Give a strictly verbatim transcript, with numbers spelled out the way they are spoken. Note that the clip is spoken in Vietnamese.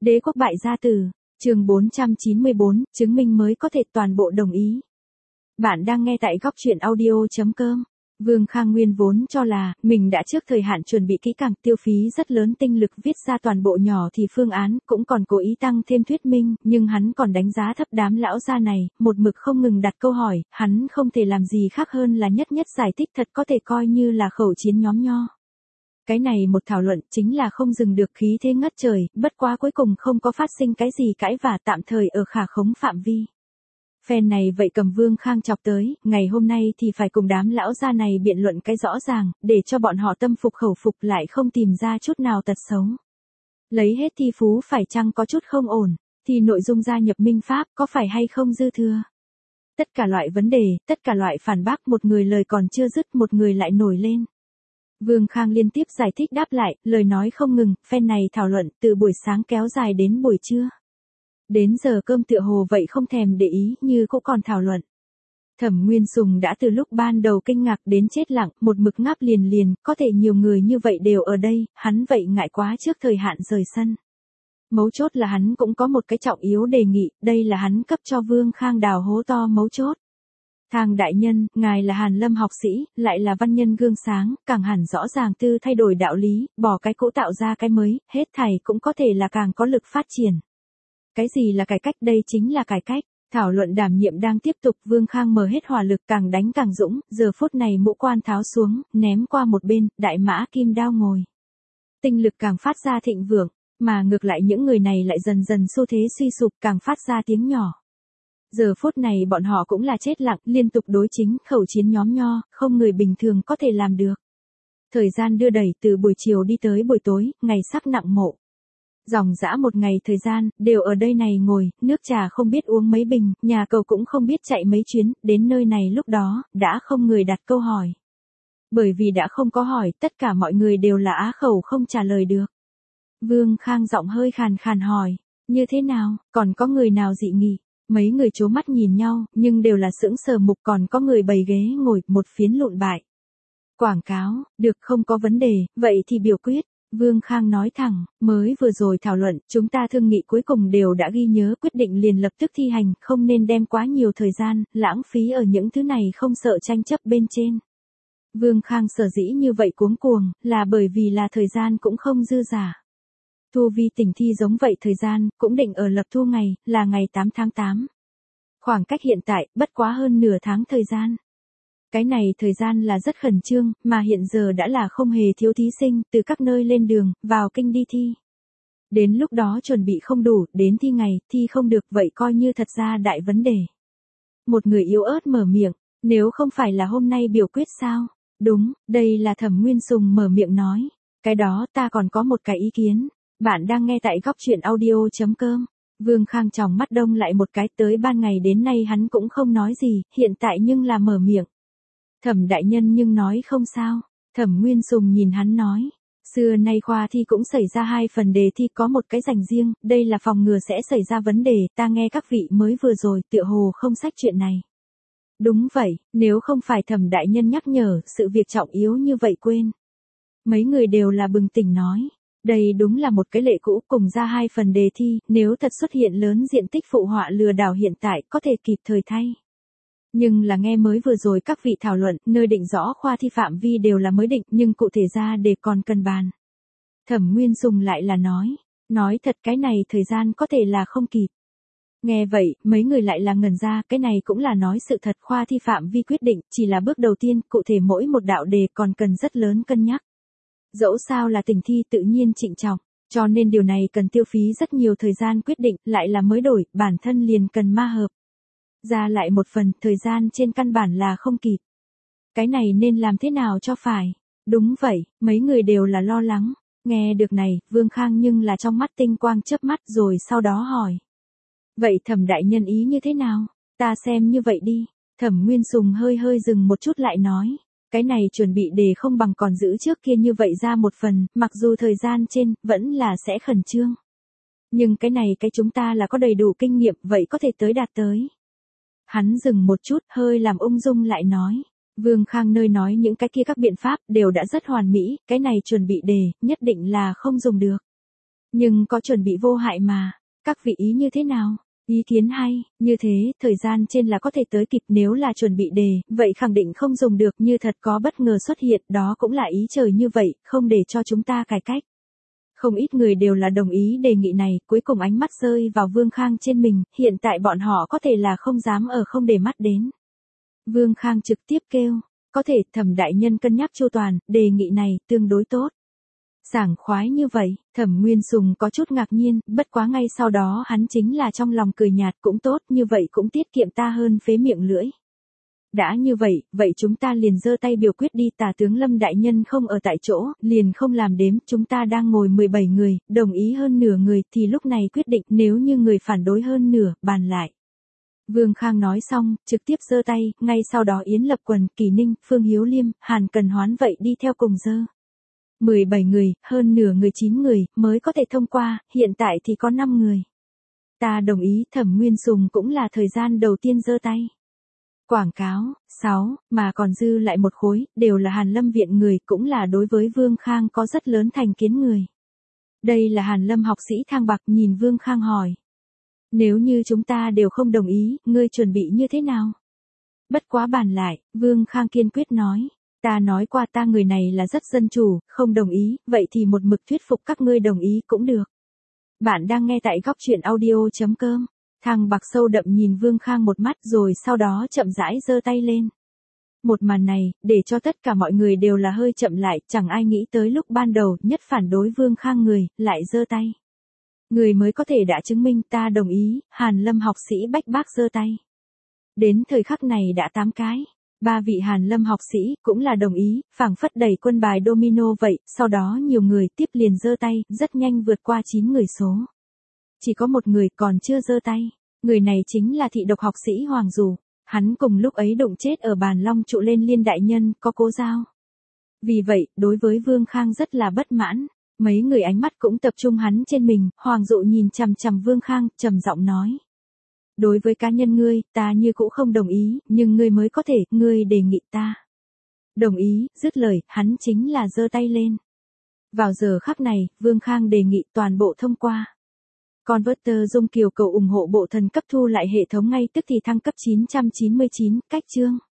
Đế quốc bại gia tử, chương bốn trăm chín mươi bốn, chứng minh mới có thể toàn bộ đồng ý. Bạn đang nghe tại góc truyện audio.com. Vương Khang Nguyên vốn cho là mình đã trước thời hạn chuẩn bị kỹ càng, tiêu phí rất lớn tinh lực viết ra toàn bộ nhỏ thì phương án, cũng còn cố ý tăng thêm thuyết minh, nhưng hắn còn đánh giá thấp đám lão gia này, một mực không ngừng đặt câu hỏi, hắn không thể làm gì khác hơn là nhất nhất giải thích, thật có thể coi như là khẩu chiến nhóm nho. Cái này một thảo luận chính là không dừng được, khí thế ngất trời, bất quá cuối cùng không có phát sinh cái gì cãi vả, tạm thời ở khả khống phạm vi. Phen này vậy cầm Vương Khang chọc tới, ngày hôm nay thì phải cùng đám lão gia này biện luận cái rõ ràng, để cho bọn họ tâm phục khẩu phục, lại không tìm ra chút nào tật xấu. Lấy hết thi phú phải chăng có chút không ổn, thì nội dung gia nhập minh pháp có phải hay không dư thừa. Tất cả loại vấn đề, tất cả loại phản bác, một người lời còn chưa dứt một người lại nổi lên. Vương Khang liên tiếp giải thích đáp lại, lời nói không ngừng, phen này thảo luận từ buổi sáng kéo dài đến buổi trưa. Đến giờ cơm tựa hồ vậy không thèm để ý, như cũng còn thảo luận. Thẩm Nguyên Sùng đã từ lúc ban đầu kinh ngạc đến chết lặng, một mực ngáp liền liền, có thể nhiều người như vậy đều ở đây, hắn vậy ngại quá trước thời hạn rời sân. Mấu chốt là hắn cũng có một cái trọng yếu đề nghị, đây là hắn cấp cho Vương Khang đào hố to mấu chốt. Thang đại nhân, ngài là Hàn Lâm học sĩ, lại là văn nhân gương sáng, càng hẳn rõ ràng tư thay đổi đạo lý, bỏ cái cũ tạo ra cái mới, hết thảy cũng có thể là càng có lực phát triển. Cái gì là cải cách? Đây chính là cải cách. Thảo luận đảm nhiệm đang tiếp tục, Vương Khang mở hết hỏa lực, càng đánh càng dũng, giờ phút này mũ quan tháo xuống, ném qua một bên, đại mã kim đao ngồi. Tinh lực càng phát ra thịnh vượng, mà ngược lại những người này lại dần dần xu thế suy sụp, càng phát ra tiếng nhỏ. Giờ phút này bọn họ cũng là chết lặng, liên tục đối chính, khẩu chiến nhóm nho, không người bình thường có thể làm được. Thời gian đưa đẩy từ buổi chiều đi tới buổi tối, ngày sắc nặng mộ. Dòng dã một ngày thời gian, đều ở đây này ngồi, nước trà không biết uống mấy bình, nhà cầu cũng không biết chạy mấy chuyến, đến nơi này lúc đó, đã không người đặt câu hỏi. Bởi vì đã không có hỏi, tất cả mọi người đều là á khẩu không trả lời được. Vương Khang giọng hơi khàn khàn hỏi, như thế nào, còn có người nào dị nghị? Mấy người chố mắt nhìn nhau, nhưng đều là sững sờ mục, còn có người bày ghế ngồi, một phiến lụn bại. Quảng cáo, được, không có vấn đề, vậy thì biểu quyết. Vương Khang nói thẳng, mới vừa rồi thảo luận, chúng ta thương nghị cuối cùng đều đã ghi nhớ, quyết định liền lập tức thi hành, không nên đem quá nhiều thời gian, lãng phí ở những thứ này không sợ tranh chấp bên trên. Vương Khang sở dĩ như vậy cuống cuồng, là bởi vì là thời gian cũng không dư giả. Thu vi tỉnh thi giống vậy, thời gian, cũng định ở lập thu ngày, là ngày tám tháng tám. Khoảng cách hiện tại, bất quá hơn nửa tháng thời gian. Cái này thời gian là rất khẩn trương, mà hiện giờ đã là không hề thiếu thí sinh, từ các nơi lên đường, vào kinh đi thi. Đến lúc đó chuẩn bị không đủ, đến thi ngày, thi không được, vậy coi như thật ra đại vấn đề. Một người yếu ớt mở miệng, nếu không phải là hôm nay biểu quyết sao? Đúng, đây là Thẩm Nguyên Sùng mở miệng nói. Cái đó ta còn có một cái ý kiến. Bạn đang nghe tại góc truyện audio.com. Vương Khang tròng mắt đông lại một cái, tới ban ngày đến nay hắn cũng không nói gì, hiện tại nhưng là mở miệng. Thẩm đại nhân nhưng nói không sao. Thẩm Nguyên Sùng nhìn hắn nói. Xưa nay khoa thi cũng xảy ra hai phần đề thi, có một cái dành riêng, đây là phòng ngừa sẽ xảy ra vấn đề, ta nghe các vị mới vừa rồi tựa hồ không sách chuyện này. Đúng vậy, nếu không phải Thẩm đại nhân nhắc nhở, sự việc trọng yếu như vậy quên. Mấy người đều là bừng tỉnh nói. Đây đúng là một cái lệ cũ, cùng ra hai phần đề thi, nếu thật xuất hiện lớn diện tích phụ họa lừa đảo hiện tại có thể kịp thời thay. Nhưng là nghe mới vừa rồi các vị thảo luận, nơi định rõ khoa thi phạm vi đều là mới định, nhưng cụ thể ra đề còn cần bàn. Thẩm Nguyên Sùng lại là nói, nói thật cái này thời gian có thể là không kịp. Nghe vậy, mấy người lại là ngẩn ra, cái này cũng là nói sự thật, khoa thi phạm vi quyết định, chỉ là bước đầu tiên, cụ thể mỗi một đạo đề còn cần rất lớn cân nhắc. Dẫu sao là tỉnh thi tự nhiên trịnh trọng, cho nên điều này cần tiêu phí rất nhiều thời gian quyết định, lại là mới đổi, bản thân liền cần ma hợp. Ra lại một phần, thời gian trên căn bản là không kịp. Cái này nên làm thế nào cho phải? Đúng vậy, mấy người đều là lo lắng. Nghe được này, Vương Khang nhưng là trong mắt tinh quang chớp mắt, rồi sau đó hỏi. Vậy Thẩm đại nhân ý như thế nào? Ta xem như vậy đi. Thẩm Nguyên Sùng hơi hơi dừng một chút lại nói. Cái này chuẩn bị đề không bằng còn giữ trước kia như vậy ra một phần, mặc dù thời gian trên, vẫn là sẽ khẩn trương. Nhưng cái này cái chúng ta là có đầy đủ kinh nghiệm, vậy có thể tới đạt tới. Hắn dừng một chút, hơi làm ung dung lại nói. Vương Khang nơi nói những cái kia các biện pháp đều đã rất hoàn mỹ, cái này chuẩn bị đề, nhất định là không dùng được. Nhưng có chuẩn bị vô hại mà. Các vị ý như thế nào? Ý kiến hay, như thế, thời gian trên là có thể tới kịp, nếu là chuẩn bị đề, vậy khẳng định không dùng được, như thật có bất ngờ xuất hiện, đó cũng là ý trời như vậy, không để cho chúng ta cải cách. Không ít người đều là đồng ý đề nghị này, cuối cùng ánh mắt rơi vào Vương Khang trên mình, hiện tại bọn họ có thể là không dám ở không để mắt đến. Vương Khang trực tiếp kêu, có thể, Thẩm đại nhân cân nhắc chu toàn, đề nghị này tương đối tốt. Sảng khoái như vậy, Thẩm Nguyên Sùng có chút ngạc nhiên, bất quá ngay sau đó hắn chính là trong lòng cười nhạt, cũng tốt, như vậy cũng tiết kiệm ta hơn phế miệng lưỡi. Đã như vậy, vậy chúng ta liền giơ tay biểu quyết đi, Tả tướng Lâm đại nhân không ở tại chỗ, liền không làm đếm, chúng ta đang ngồi mười bảy người, đồng ý hơn nửa người, thì lúc này quyết định, nếu như người phản đối hơn nửa, bàn lại. Vương Khang nói xong, trực tiếp giơ tay, ngay sau đó Yến Lập Quần, Kỳ Ninh, Phương Hiếu Liêm, Hàn Cần Hoán vậy đi theo cùng giơ. mười bảy người, hơn nửa người chín người, mới có thể thông qua, hiện tại thì có năm người. Ta đồng ý, Thẩm Nguyên Sùng cũng là thời gian đầu tiên giơ tay. Quảng cáo, sáu, mà còn dư lại một khối, đều là Hàn Lâm viện người, cũng là đối với Vương Khang có rất lớn thành kiến người. Đây là Hàn Lâm học sĩ Thang Bạc, nhìn Vương Khang hỏi. Nếu như chúng ta đều không đồng ý, ngươi chuẩn bị như thế nào? Bất quá bàn lại, Vương Khang kiên quyết nói. Ta nói qua ta người này là rất dân chủ, không đồng ý, vậy thì một mực thuyết phục các ngươi đồng ý cũng được. Bạn đang nghe tại góc truyện audio chấm com. Thang Bạc sâu đậm nhìn Vương Khang một mắt rồi sau đó chậm rãi giơ tay lên. Một màn này, để cho tất cả mọi người đều là hơi chậm lại, chẳng ai nghĩ tới lúc ban đầu nhất phản đối Vương Khang người, lại giơ tay. Người mới có thể đã chứng minh ta đồng ý, Hàn Lâm học sĩ bách bác giơ tay. Đến thời khắc này đã tám cái. Ba vị Hàn Lâm học sĩ cũng là đồng ý, phảng phất đẩy quân bài domino vậy, sau đó nhiều người tiếp liền giơ tay, rất nhanh vượt qua chín người số. Chỉ có một người còn chưa giơ tay, người này chính là thị độc học sĩ Hoàng Dù, hắn cùng lúc ấy đụng chết ở bàn long trụ lên Liên đại nhân, có Cố Giao. Vì vậy, đối với Vương Khang rất là bất mãn, mấy người ánh mắt cũng tập trung hắn trên mình, Hoàng Dụ nhìn chằm chằm Vương Khang, trầm giọng nói. Đối với cá nhân ngươi, ta như cũ không đồng ý, nhưng ngươi mới có thể, ngươi đề nghị ta. Đồng ý, dứt lời, hắn chính là giơ tay lên. Vào giờ khắc này, Vương Khang đề nghị toàn bộ thông qua. Converter Dung Kiều cầu ủng hộ bộ thần cấp thu lại hệ thống ngay tức thì thăng cấp chín trăm chín mươi chín, cách chương.